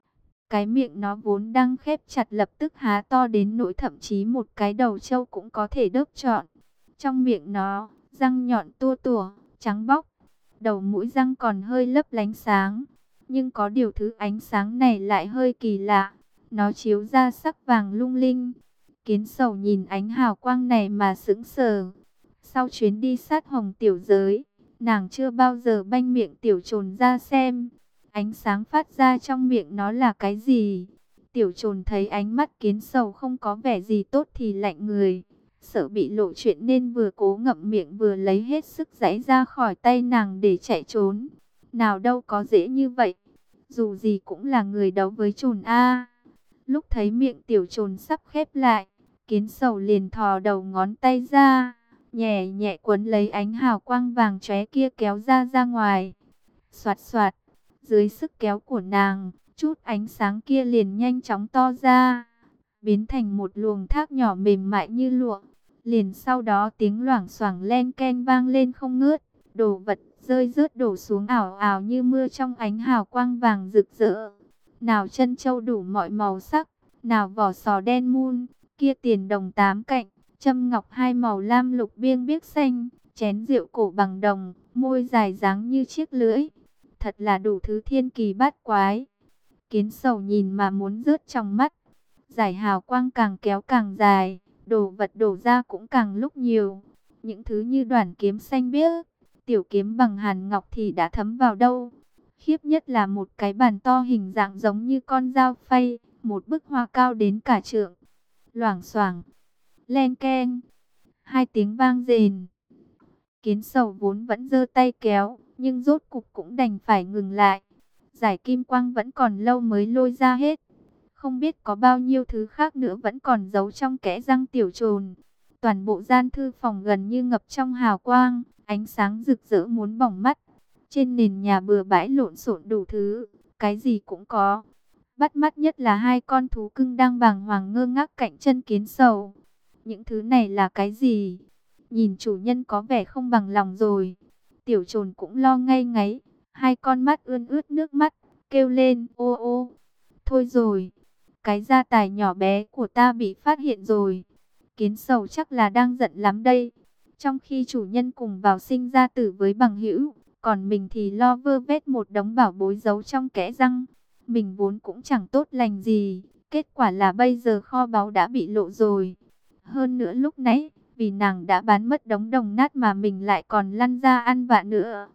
Cái miệng nó vốn đang khép chặt lập tức há to đến nỗi thậm chí một cái đầu trâu cũng có thể đớp trọn. Trong miệng nó, răng nhọn tua tủa, trắng bóc. Đầu mũi răng còn hơi lấp lánh sáng. Nhưng có điều thứ ánh sáng này lại hơi kỳ lạ. Nó chiếu ra sắc vàng lung linh. Kiến sầu nhìn ánh hào quang này mà sững sờ. Sau chuyến đi sát hồng tiểu giới, nàng chưa bao giờ banh miệng tiểu trồn ra xem. Ánh sáng phát ra trong miệng nó là cái gì? Tiểu trồn thấy ánh mắt kiến sầu không có vẻ gì tốt thì lạnh người. Sợ bị lộ chuyện nên vừa cố ngậm miệng vừa lấy hết sức giãy ra khỏi tay nàng để chạy trốn. Nào đâu có dễ như vậy. Dù gì cũng là người đấu với trồn A. Lúc thấy miệng tiểu trồn sắp khép lại, kiến sầu liền thò đầu ngón tay ra, nhẹ nhẹ quấn lấy ánh hào quang vàng chóe kia kéo ra ra ngoài. Xoạt xoạt, dưới sức kéo của nàng, chút ánh sáng kia liền nhanh chóng to ra, biến thành một luồng thác nhỏ mềm mại như lụa. Liền sau đó tiếng loảng xoảng len keng vang lên không ngớt, đồ vật rơi rớt đổ xuống ảo ảo như mưa trong ánh hào quang vàng rực rỡ. Nào chân châu đủ mọi màu sắc, nào vỏ sò đen mun, kia tiền đồng 8 cạnh, châm ngọc 2 màu lam lục biêng biếc xanh, chén rượu cổ bằng đồng, môi dài dáng như chiếc lưỡi. Thật là đủ thứ thiên kỳ bát quái. Kiến sầu nhìn mà muốn rớt trong mắt. Giải hào quang càng kéo càng dài, đồ vật đổ ra cũng càng lúc nhiều. Những thứ như đoàn kiếm xanh biếc, tiểu kiếm bằng hàn ngọc thì đã thấm vào đâu. Khiếp nhất là một cái bàn to hình dạng giống như con dao phay, một bức hoa cao đến cả trượng. Loảng xoảng, len keng, hai tiếng vang rền. Kiến sầu vốn vẫn giơ tay kéo, nhưng rốt cục cũng đành phải ngừng lại. Giải kim quang vẫn còn lâu mới lôi ra hết. Không biết có bao nhiêu thứ khác nữa vẫn còn giấu trong kẽ răng tiểu trồn. Toàn bộ gian thư phòng gần như ngập trong hào quang, ánh sáng rực rỡ muốn bỏng mắt. Trên nền nhà bừa bãi lộn xộn đủ thứ, cái gì cũng có. Bắt mắt nhất là hai con thú cưng đang bàng hoàng ngơ ngác cạnh chân kiến sầu. Những thứ này là cái gì? Nhìn chủ nhân có vẻ không bằng lòng rồi. Tiểu trồn cũng lo ngay ngáy, hai con mắt ươn ướt nước mắt, kêu lên ô ô. Thôi rồi, cái gia tài nhỏ bé của ta bị phát hiện rồi. Kiến sầu chắc là đang giận lắm đây. Trong khi chủ nhân cùng vào sinh ra tử với bằng hữu, còn mình thì lo vơ vét một đống bảo bối giấu trong kẽ răng. Mình vốn cũng chẳng tốt lành gì, kết quả là bây giờ kho báu đã bị lộ rồi. Hơn nữa lúc nãy, vì nàng đã bán mất đống đồng nát mà mình lại còn lăn ra ăn vạ nữa.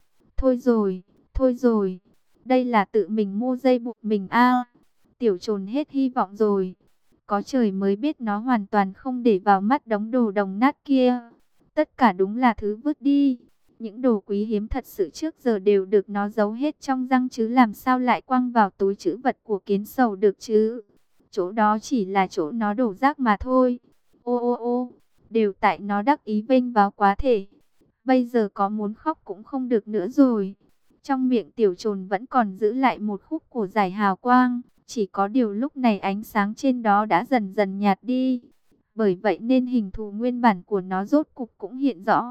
Thôi rồi, đây là tự mình mua dây buộc mình a. Tiểu Trồn hết hy vọng rồi. Có trời mới biết nó hoàn toàn không để vào mắt đống đồ đồng nát kia. Tất cả đúng là thứ vứt đi. Những đồ quý hiếm thật sự trước giờ đều được nó giấu hết trong răng chứ làm sao lại quăng vào túi trữ vật của Kiến Sầu được chứ. Chỗ đó chỉ là chỗ nó đổ rác mà thôi. Ô, đều tại nó đắc ý vênh váo quá thể. Bây giờ có muốn khóc cũng không được nữa rồi. Trong miệng Tiểu Trồn vẫn còn giữ lại một khúc của giải hào quang. Chỉ có điều lúc này ánh sáng trên đó đã dần dần nhạt đi. Bởi vậy nên hình thù nguyên bản của nó rốt cục cũng hiện rõ.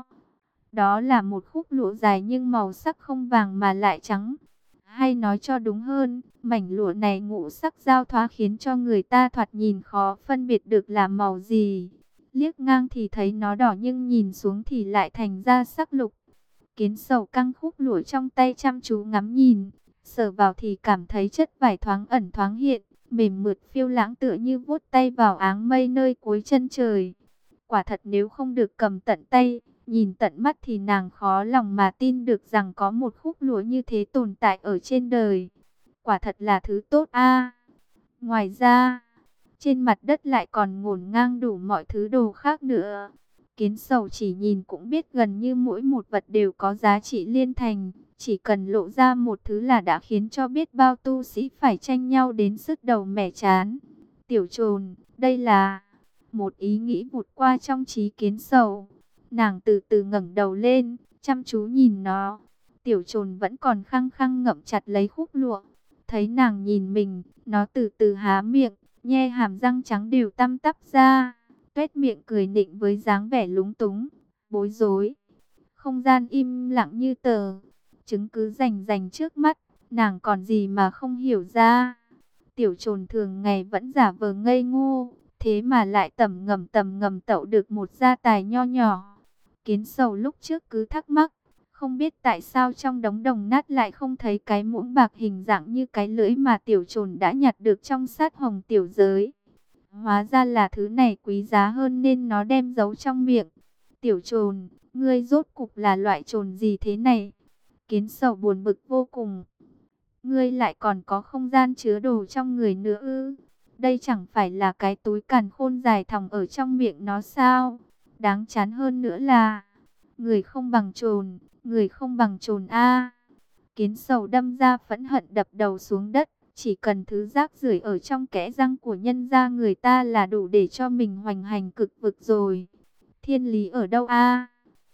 Đó là một khúc lụa dài nhưng màu sắc không vàng mà lại trắng. Hay nói cho đúng hơn, mảnh lụa này ngũ sắc giao thoa khiến cho người ta thoạt nhìn khó phân biệt được là màu gì. Liếc ngang thì thấy nó đỏ nhưng nhìn xuống thì lại thành ra sắc lục. Kiến Sầu căng khúc lụa trong tay chăm chú ngắm nhìn, sờ vào thì cảm thấy chất vải thoáng ẩn thoáng hiện, mềm mượt phiêu lãng tựa như vuốt tay vào áng mây nơi cuối chân trời. Quả thật nếu không được cầm tận tay, nhìn tận mắt thì nàng khó lòng mà tin được rằng có một khúc lụa như thế tồn tại ở trên đời. Quả thật là thứ tốt a. Ngoài ra, trên mặt đất lại còn ngổn ngang đủ mọi thứ đồ khác nữa. Kiến Sầu chỉ nhìn cũng biết gần như mỗi một vật đều có giá trị liên thành. Chỉ cần lộ ra một thứ là đã khiến cho biết bao tu sĩ phải tranh nhau đến sứt đầu mẻ trán. Tiểu Trồn, đây là... Một ý nghĩ vụt qua trong trí Kiến Sầu. Nàng từ từ ngẩng đầu lên, chăm chú nhìn nó. Tiểu Trồn vẫn còn khăng khăng ngậm chặt lấy khúc lụa. Thấy nàng nhìn mình, nó từ từ há miệng, nhe hàm răng trắng đều tăm tắp ra, tuét miệng cười nịnh với dáng vẻ lúng túng, bối rối. Không gian im lặng như tờ, chứng cứ rành rành trước mắt, nàng còn gì mà không hiểu ra. Tiểu Trồn thường ngày vẫn giả vờ ngây ngô, thế mà lại tầm ngầm tậu được một gia tài nho nhỏ. Kiến Sầu lúc trước cứ thắc mắc, không biết tại sao trong đống đồng nát lại không thấy cái muỗng bạc hình dạng như cái lưỡi mà Tiểu Trồn đã nhặt được trong sát hồng tiểu giới. Hóa ra là thứ này quý giá hơn nên nó đem giấu trong miệng. Tiểu Trồn, ngươi rốt cục là loại trồn gì thế này? Kiến Sầu buồn bực vô cùng. Ngươi lại còn có không gian chứa đồ trong người nữa ư? Đây chẳng phải là cái túi càn khôn dài thòng ở trong miệng nó sao? Đáng chán hơn nữa là người không bằng trồn, người không bằng trồn a. Kiến Sầu đâm ra phẫn hận đập đầu xuống đất, chỉ cần thứ rác rưởi ở trong kẽ răng của nhân gia người ta là đủ để cho mình hoành hành cực vực rồi. Thiên lý ở đâu a?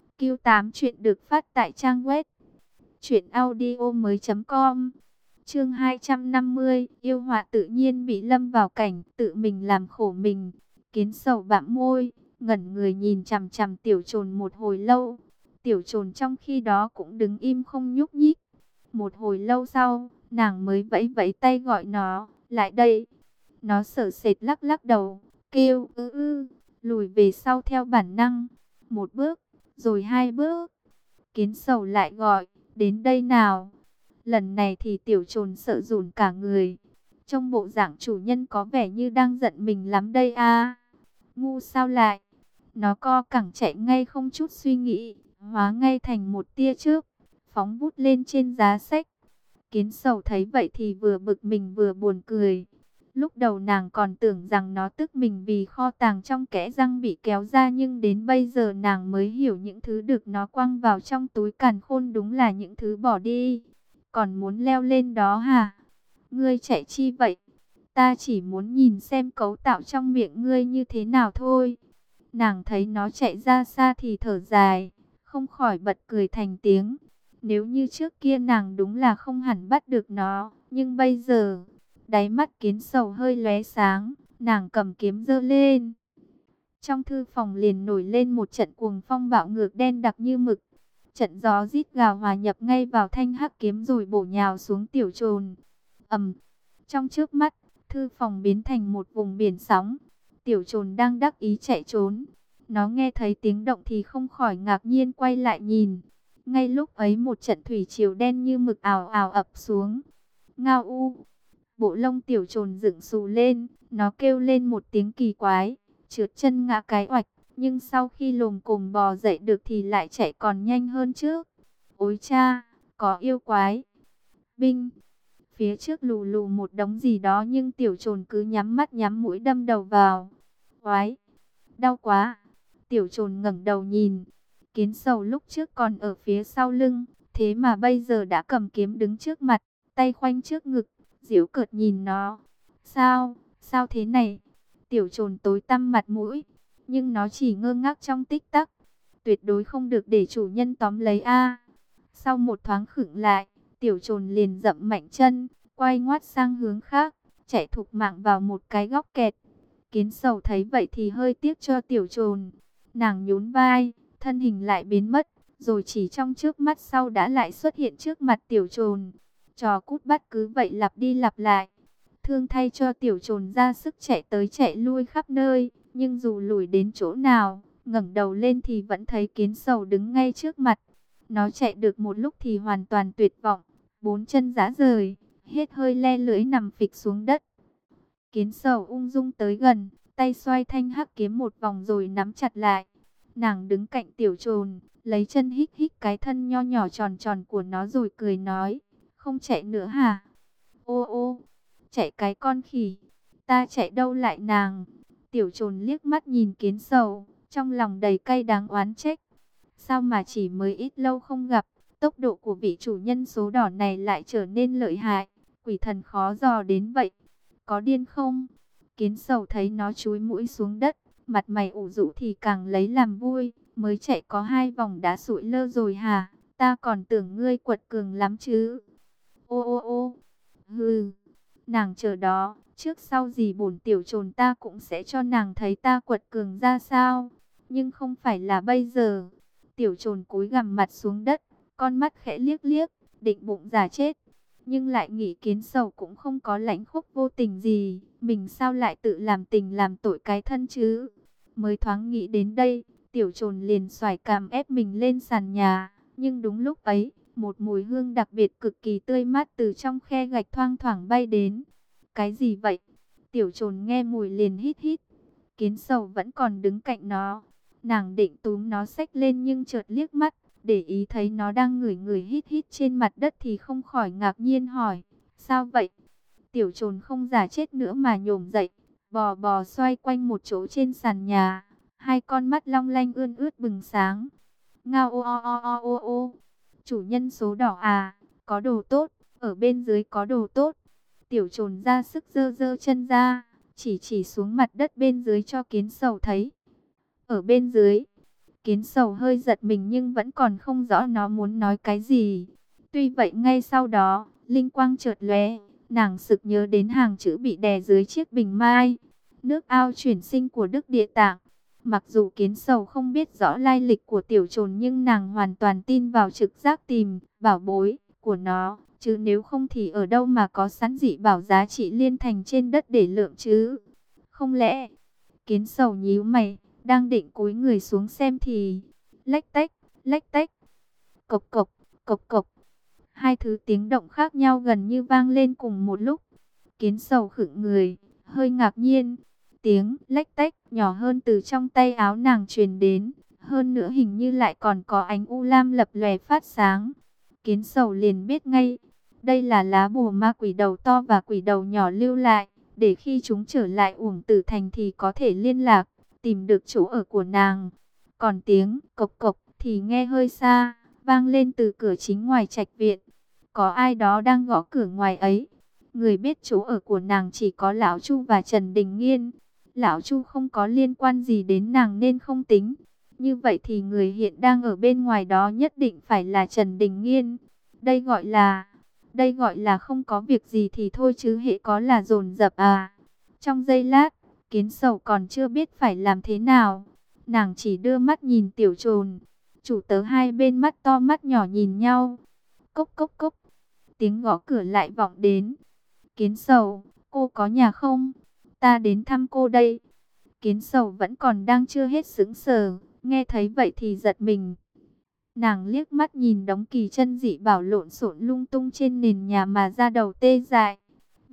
Q8 chuyện được phát tại trang web truyệnaudiomoi.com. Chương 250, yêu họa tự nhiên bị lâm vào cảnh tự mình làm khổ mình. Kiến Sầu bặm môi, ngẩn người nhìn chằm chằm Tiểu Trồn một hồi lâu. Tiểu Trồn trong khi đó cũng đứng im không nhúc nhích. Một hồi lâu sau, nàng mới vẫy vẫy tay gọi nó, lại đây. Nó sợ sệt lắc lắc đầu, kêu lùi về sau theo bản năng. Một bước, rồi hai bước. Kiến Sầu lại gọi, đến đây nào. Lần này thì Tiểu Trồn sợ run cả người. Trong bộ dạng chủ nhân có vẻ như đang giận mình lắm đây a. Ngu sao lại? Nó co cẳng chạy ngay không chút suy nghĩ, hóa ngay thành một tia chớp, phóng vút lên trên giá sách. Kiến Sầu thấy vậy thì vừa bực mình vừa buồn cười. Lúc đầu nàng còn tưởng rằng nó tức mình vì kho tàng trong kẽ răng bị kéo ra, nhưng đến bây giờ nàng mới hiểu những thứ được nó quăng vào trong túi càn khôn đúng là những thứ bỏ đi. Còn muốn leo lên đó hả? Ngươi chạy chi vậy? Ta chỉ muốn nhìn xem cấu tạo trong miệng ngươi như thế nào thôi. Nàng thấy nó chạy ra xa thì thở dài, không khỏi bật cười thành tiếng. Nếu như trước kia nàng đúng là không hẳn bắt được nó, nhưng bây giờ, đáy mắt Kiến Sầu hơi lóe sáng, nàng cầm kiếm giơ lên. Trong thư phòng liền nổi lên một trận cuồng phong bạo ngược đen đặc như mực. Trận gió rít gào hòa nhập ngay vào thanh hắc kiếm rồi bổ nhào xuống Tiểu Trồn. Trong chớp mắt, thư phòng biến thành một vùng biển sóng. Tiểu Trồn đang đắc ý chạy trốn. Nó nghe thấy tiếng động thì không khỏi ngạc nhiên quay lại nhìn. Ngay lúc ấy một trận thủy triều đen như mực ào ào ập xuống. Ngao u! Bộ lông tiểu trồn dựng xù lên, nó kêu lên một tiếng kỳ quái, trượt chân ngã cái oạch, nhưng sau khi lồm cồm bò dậy được thì lại chạy còn nhanh hơn trước. Ôi cha, có yêu quái. Binh, phía trước lù lù một đống gì đó nhưng tiểu trồn cứ nhắm mắt nhắm mũi đâm đầu vào. Oái, đau quá. Tiểu trồn ngẩng đầu nhìn, kiến sầu lúc trước còn ở phía sau lưng, thế mà bây giờ đã cầm kiếm đứng trước mặt, tay khoanh trước ngực, giễu cợt nhìn nó. Sao, sao thế này? Tiểu trồn tối tăm mặt mũi, nhưng nó chỉ ngơ ngác trong tích tắc. Tuyệt đối không được để chủ nhân tóm lấy a. Sau một thoáng khựng lại, tiểu trồn liền dậm mạnh chân, quay ngoắt sang hướng khác, chạy thục mạng vào một cái góc kẹt. Kiến sầu thấy vậy thì hơi tiếc cho tiểu trồn. Nàng nhún vai, thân hình lại biến mất, rồi chỉ trong chớp mắt sau đã lại xuất hiện trước mặt tiểu trồn. Trò cút bắt cứ vậy lặp đi lặp lại. Thương thay cho tiểu trồn ra sức chạy tới chạy lui khắp nơi, nhưng dù lùi đến chỗ nào, ngẩng đầu lên thì vẫn thấy kiến sầu đứng ngay trước mặt. Nó chạy được một lúc thì hoàn toàn tuyệt vọng, bốn chân rã rời, hết hơi le lưỡi nằm phịch xuống đất. Kiến sầu ung dung tới gần, tay xoay thanh hắc kiếm một vòng rồi nắm chặt lại. Nàng đứng cạnh tiểu trồn, lấy chân hít hít cái thân nho nhỏ tròn tròn của nó rồi cười nói, không chạy nữa hả? Ô ô, chạy cái con khỉ, ta chạy đâu lại nàng? Tiểu trồn liếc mắt nhìn kiến sầu, trong lòng đầy cay đắng oán trách. Sao mà chỉ mới ít lâu không gặp, tốc độ của vị chủ nhân số đỏ này lại trở nên lợi hại, quỷ thần khó dò đến vậy. Có điên không? Kiến sầu thấy nó chúi mũi xuống đất, mặt mày ủ rũ thì càng lấy làm vui. Mới chạy có 2 vòng đã sụi lơ rồi hả? Ta còn tưởng ngươi quật cường lắm chứ. Ô ô ô, hừ, nàng chờ đó, trước sau gì bổn tiểu trồn ta cũng sẽ cho nàng thấy ta quật cường ra sao. Nhưng không phải là bây giờ. Tiểu trồn cúi gằm mặt xuống đất, con mắt khẽ liếc liếc, định bụng giả chết. Nhưng lại nghĩ kiến sầu cũng không có lãnh khúc vô tình gì, mình sao lại tự làm tình làm tội cái thân chứ. Mới thoáng nghĩ đến đây, tiểu trồn liền xoài cằm ép mình lên sàn nhà. Nhưng đúng lúc ấy, một mùi hương đặc biệt cực kỳ tươi mát từ trong khe gạch thoang thoảng bay đến. Cái gì vậy? Tiểu trồn nghe mùi liền hít hít. Kiến sầu vẫn còn đứng cạnh nó. Nàng định túm nó xách lên nhưng chợt liếc mắt, để ý thấy nó đang ngửi ngửi hít hít trên mặt đất thì không khỏi ngạc nhiên hỏi, sao vậy? Tiểu trồn không giả chết nữa mà nhổm dậy, bò bò xoay quanh một chỗ trên sàn nhà, 2 con mắt long lanh ươn ướt bừng sáng. Ngao ô ô ô ô ô ô, chủ nhân số đỏ à, có đồ tốt, ở bên dưới có đồ tốt. Tiểu trồn ra sức giơ giơ chân ra, chỉ xuống mặt đất bên dưới cho kiến sầu thấy. Ở bên dưới, kiến sầu hơi giật mình nhưng vẫn còn không rõ nó muốn nói cái gì. Tuy vậy ngay sau đó, linh quang chợt lóe, nàng sực nhớ đến hàng chữ bị đè dưới chiếc bình mai. Nước ao chuyển sinh của Đức Địa Tạng. Mặc dù kiến sầu không biết rõ lai lịch của tiểu trồn nhưng nàng hoàn toàn tin vào trực giác tìm bảo bối của nó. Chứ nếu không thì ở đâu mà có sẵn dị bảo giá trị liên thành trên đất để lượng chứ. Không lẽ, kiến sầu nhíu mày, đang định cúi người xuống xem thì lách tách, cộc cộc, cộc cộc. 2 thứ tiếng động khác nhau gần như vang lên cùng một lúc. Kiến sầu khựng người, hơi ngạc nhiên. Tiếng lách tách nhỏ hơn từ trong tay áo nàng truyền đến. Hơn nữa hình như lại còn có ánh u lam lập lòe phát sáng. Kiến sầu liền biết ngay, đây là lá bùa ma quỷ đầu to và quỷ đầu nhỏ lưu lại. Để khi chúng trở lại Uổng Tử Thành thì có thể liên lạc, tìm được chỗ ở của nàng. Còn tiếng cộc cộc thì nghe hơi xa, vang lên từ cửa chính ngoài trạch viện. Có ai đó đang gõ cửa ngoài ấy. Người biết chỗ ở của nàng chỉ có Lão Chu và Trần Đình Nghiên. Lão Chu không có liên quan gì đến nàng nên không tính. Như vậy thì người hiện đang ở bên ngoài đó nhất định phải là Trần Đình Nghiên. Đây gọi là không có việc gì thì thôi chứ hệ có là dồn dập à. Trong giây lát, kiến sầu còn chưa biết phải làm thế nào. Nàng chỉ đưa mắt nhìn tiểu trồn. Chủ tớ hai bên mắt to mắt nhỏ nhìn nhau. Cốc cốc cốc. Tiếng gõ cửa lại vọng đến. Kiến sầu, cô có nhà không? Ta đến thăm cô đây. Kiến sầu vẫn còn đang chưa hết sững sờ. Nghe thấy vậy thì giật mình. Nàng liếc mắt nhìn đống kỳ chân dị bảo lộn xộn lung tung trên nền nhà mà ra đầu tê dại.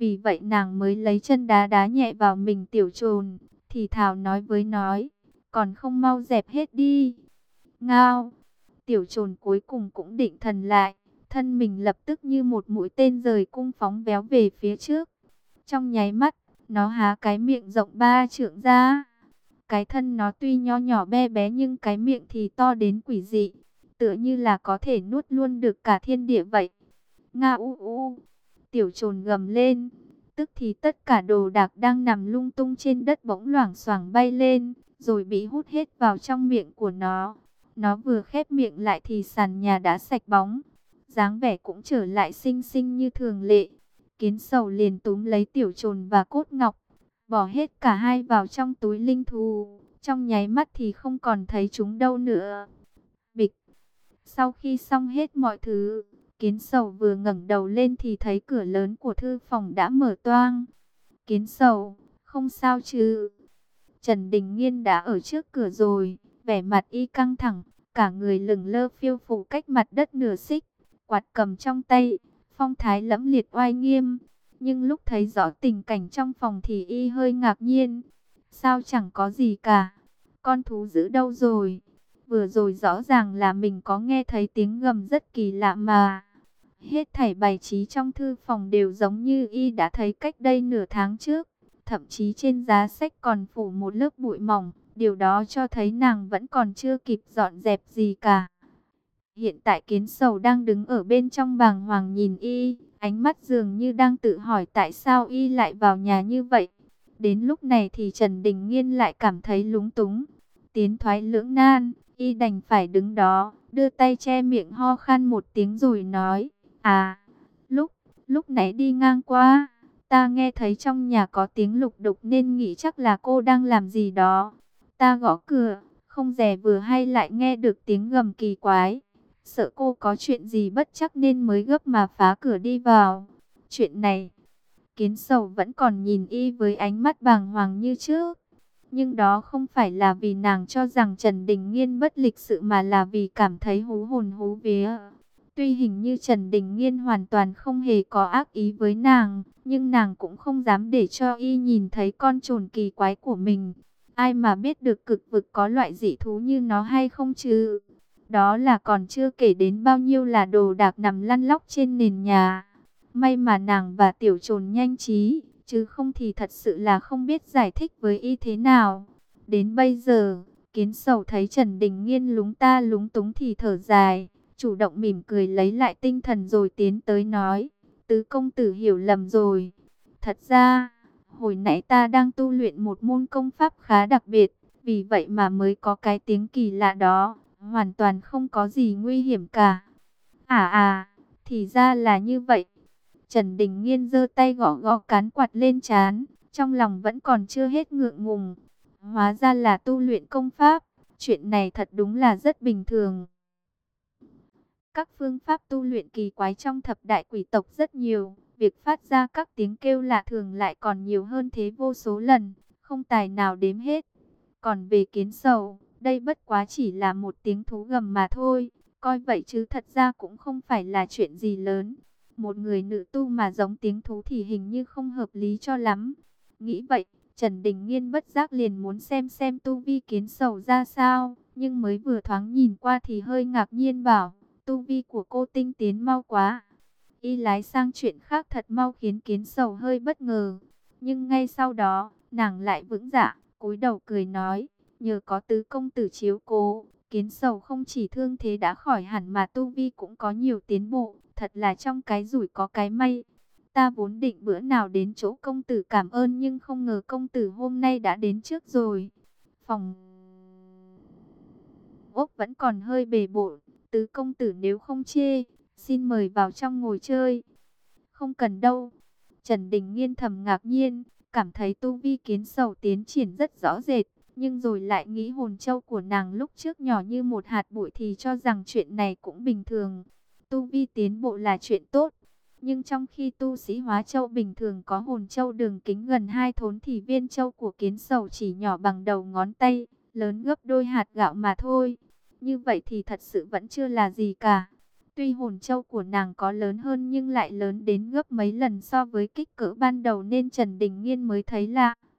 Vì vậy nàng mới lấy chân đá đá nhẹ vào mình tiểu trồn, thì thào nói với nói, còn không mau dẹp hết đi. Ngao, tiểu trồn cuối cùng cũng định thần lại, thân mình lập tức như một mũi tên rời cung phóng véo về phía trước. Trong nháy mắt, nó há cái miệng rộng 3 trượng ra. Cái thân nó tuy nho nhỏ bé bé nhưng cái miệng thì to đến quỷ dị, tựa như là có thể nuốt luôn được cả thiên địa vậy. Nga u u, tiểu trồn gầm lên. Tức thì tất cả đồ đạc đang nằm lung tung trên đất bỗng loảng xoảng bay lên, rồi bị hút hết vào trong miệng của nó. Nó vừa khép miệng lại thì sàn nhà đã sạch bóng, dáng vẻ cũng trở lại xinh xinh như thường lệ. Kiến sầu liền túm lấy tiểu trồn và cốt ngọc, bỏ hết cả hai vào trong túi linh thú. Trong nháy mắt thì không còn thấy chúng đâu nữa. Bịch. Sau khi xong hết mọi thứ, Kiến sầu vừa ngẩng đầu lên thì thấy cửa lớn của thư phòng đã mở toang. Kiến sầu, không sao chứ? Trần Đình Nghiên đã ở trước cửa rồi, vẻ mặt y căng thẳng, cả người lửng lơ phiêu phù cách mặt đất nửa xích, quạt cầm trong tay, phong thái lẫm liệt oai nghiêm. Nhưng lúc thấy rõ tình cảnh trong phòng thì y hơi ngạc nhiên. Sao chẳng có gì cả? Con thú dữ đâu rồi? Vừa rồi rõ ràng là mình có nghe thấy tiếng gầm rất kỳ lạ mà. Hết thảy bài trí trong thư phòng đều giống như y đã thấy cách đây nửa tháng trước. Thậm chí trên giá sách còn phủ một lớp bụi mỏng. Điều đó cho thấy nàng vẫn còn chưa kịp dọn dẹp gì cả. Hiện tại Kiến sầu đang đứng ở bên trong bàng hoàng nhìn y. Ánh mắt dường như đang tự hỏi tại sao y lại vào nhà như vậy. Đến lúc này thì Trần Đình Nghiên lại cảm thấy lúng túng. Tiến thoái lưỡng nan, y đành phải đứng đó, đưa tay che miệng ho khan một tiếng rồi nói. À, lúc nãy đi ngang qua, ta nghe thấy trong nhà có tiếng lục đục nên nghĩ chắc là cô đang làm gì đó. Ta gõ cửa, không dè vừa hay lại nghe được tiếng gầm kỳ quái. Sợ cô có chuyện gì bất chắc nên mới gấp mà phá cửa đi vào. Chuyện này, Kiến sầu vẫn còn nhìn y với ánh mắt bàng hoàng như trước. Nhưng đó không phải là vì nàng cho rằng Trần Đình Nghiên bất lịch sự mà là vì cảm thấy hú hồn hú vía. Tuy hình như Trần Đình Nghiên hoàn toàn không hề có ác ý với nàng, nhưng nàng cũng không dám để cho y nhìn thấy con trồn kỳ quái của mình. Ai mà biết được cực vực có loại dị thú như nó hay không chứ? Đó là còn chưa kể đến bao nhiêu là đồ đạc nằm lăn lóc trên nền nhà. May mà nàng và tiểu trồn nhanh trí, chứ không thì thật sự là không biết giải thích với y thế nào. Đến bây giờ, Kiến sầu thấy Trần Đình Nghiên lúng ta lúng túng thì thở dài, chủ động mỉm cười lấy lại tinh thần rồi tiến tới nói, tứ công tử hiểu lầm rồi. Thật ra, hồi nãy ta đang tu luyện một môn công pháp khá đặc biệt, vì vậy mà mới có cái tiếng kỳ lạ đó, hoàn toàn không có gì nguy hiểm cả. Thì ra là như vậy. Trần Đình Nghiên giơ tay gõ gõ cán quạt lên trán, trong lòng vẫn còn chưa hết ngượng ngùng. Hóa ra là tu luyện công pháp, chuyện này thật đúng là rất bình thường. Các phương pháp tu luyện kỳ quái trong thập đại quỷ tộc rất nhiều, việc phát ra các tiếng kêu lạ thường lại còn nhiều hơn thế vô số lần, không tài nào đếm hết. Còn về Kiến sầu, đây bất quá chỉ là một tiếng thú gầm mà thôi, coi vậy chứ thật ra cũng không phải là chuyện gì lớn. Một người nữ tu mà giống tiếng thú thì hình như không hợp lý cho lắm. Nghĩ vậy, Trần Đình Nghiên bất giác liền muốn xem tu vi Kiến sầu ra sao, nhưng mới vừa thoáng nhìn qua thì hơi ngạc nhiên bảo, tu vi của cô tinh tiến mau quá. Y lái sang chuyện khác thật mau khiến Kiến sầu hơi bất ngờ. Nhưng ngay sau đó, nàng lại vững dạ, cúi đầu cười nói, nhờ có tứ công tử chiếu cố, Kiến sầu không chỉ thương thế đã khỏi hẳn mà tu vi cũng có nhiều tiến bộ, thật là trong cái rủi có cái may. Ta vốn định bữa nào đến chỗ công tử cảm ơn nhưng không ngờ công tử hôm nay đã đến trước rồi. Phòng ốc vẫn còn hơi bề bộn, tứ công tử nếu không chê, xin mời vào trong ngồi chơi. Không cần đâu. Trần Đình Nghiên thầm ngạc nhiên, cảm thấy tu vi Kiến sầu tiến triển rất rõ rệt, nhưng rồi lại nghĩ hồn châu của nàng lúc trước nhỏ như một hạt bụi thì cho rằng chuyện này cũng bình thường. Tu vi tiến bộ là chuyện tốt, nhưng trong khi tu sĩ hóa châu bình thường có hồn châu đường kính gần 2 thốn thì viên châu của Kiến sầu chỉ nhỏ bằng đầu ngón tay, lớn gấp đôi hạt gạo mà thôi. Như vậy thì thật sự vẫn chưa là gì cả. Tuy hồn châu của nàng có lớn hơn nhưng lại lớn đến gấp mấy lần so với kích cỡ ban đầu nên Trần Đình Nghiên mới thấy lạ.